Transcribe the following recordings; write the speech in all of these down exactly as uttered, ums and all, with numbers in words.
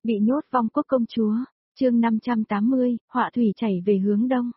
Bị nhốt vong quốc công chúa, chương năm trăm tám mươi, họa thủy chảy về hướng đông.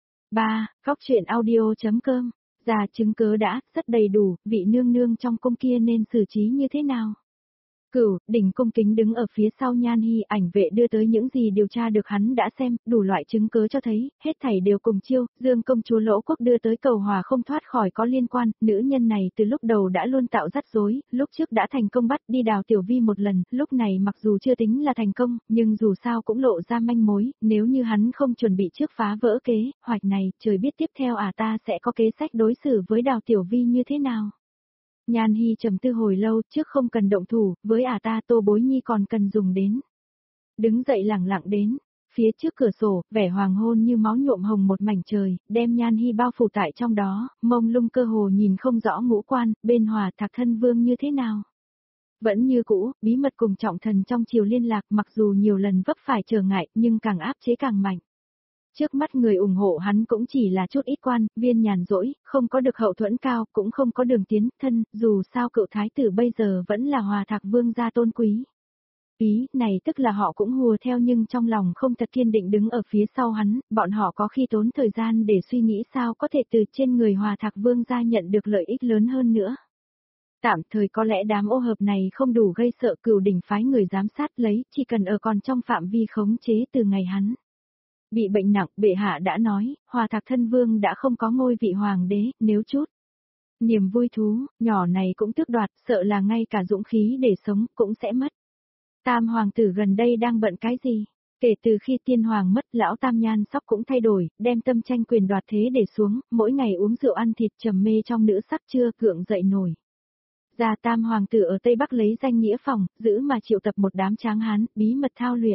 ba. Góc truyện audio.com, già chứng cớ đã, rất đầy đủ, vị nương nương trong cung kia nên xử trí như thế nào? Cửu, đỉnh cung kính đứng ở phía sau Nhan Hi, ảnh vệ đưa tới những gì điều tra được hắn đã xem, đủ loại chứng cứ cho thấy, hết thảy đều cùng chiêu, Dương công chúa Lỗ Quốc đưa tới cầu hòa không thoát khỏi có liên quan, nữ nhân này từ lúc đầu đã luôn tạo rắc rối, lúc trước đã thành công bắt đi Đào Tiểu Vi một lần, lúc này mặc dù chưa tính là thành công, nhưng dù sao cũng lộ ra manh mối, nếu như hắn không chuẩn bị trước phá vỡ kế, hoạch này, trời biết tiếp theo à ta sẽ có kế sách đối xử với Đào Tiểu Vi như thế nào. Nhan Hi trầm tư hồi lâu, trước không cần động thủ, với ả ta Tô Bối Nhi còn cần dùng đến. Đứng dậy lẳng lặng đến, phía trước cửa sổ, vẻ hoàng hôn như máu nhuộm hồng một mảnh trời, đem Nhan Hi bao phủ tại trong đó, mông lung cơ hồ nhìn không rõ ngũ quan, bên Hòa Thạc thân vương như thế nào. Vẫn như cũ, bí mật cùng trọng thần trong triều liên lạc mặc dù nhiều lần vấp phải trở ngại nhưng càng áp chế càng mạnh. Trước mắt người ủng hộ hắn cũng chỉ là chút ít quan, viên nhàn rỗi, không có được hậu thuẫn cao, cũng không có đường tiến thân, dù sao cựu thái tử bây giờ vẫn là Hòa Thạc vương gia tôn quý. Ý, này tức là họ cũng hùa theo nhưng trong lòng không thật kiên định đứng ở phía sau hắn, bọn họ có khi tốn thời gian để suy nghĩ sao có thể từ trên người Hòa Thạc vương gia nhận được lợi ích lớn hơn nữa. Tạm thời có lẽ đám ô hợp này không đủ gây sợ, Cửu đỉnh phái người giám sát lấy, chỉ cần ở còn trong phạm vi khống chế từ ngày hắn bị bệnh nặng, bệ hạ đã nói, Hòa Thạc thân vương đã không có ngôi vị hoàng đế, nếu chút niềm vui thú, nhỏ này cũng tước đoạt, sợ là ngay cả dũng khí để sống cũng sẽ mất. Tam hoàng tử gần đây đang bận cái gì? Kể từ khi tiên hoàng mất, lão Tam nhan sóc cũng thay đổi, đem tâm tranh quyền đoạt thế để xuống, mỗi ngày uống rượu ăn thịt trầm mê trong nữ sắc chưa gượng dậy nổi. Gia Tam hoàng tử ở Tây Bắc lấy danh nghĩa phòng, giữ mà triệu tập một đám tráng hán, bí mật thao luyện.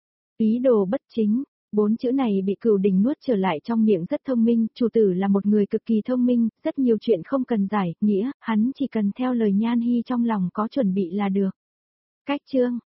Ý đồ bất chính. Bốn chữ này bị Cửu đỉnh nuốt trở lại trong miệng rất thông minh, chủ tử là một người cực kỳ thông minh, rất nhiều chuyện không cần giải, nghĩa, hắn chỉ cần theo lời Nhan Hi trong lòng có chuẩn bị là được. Cách chương,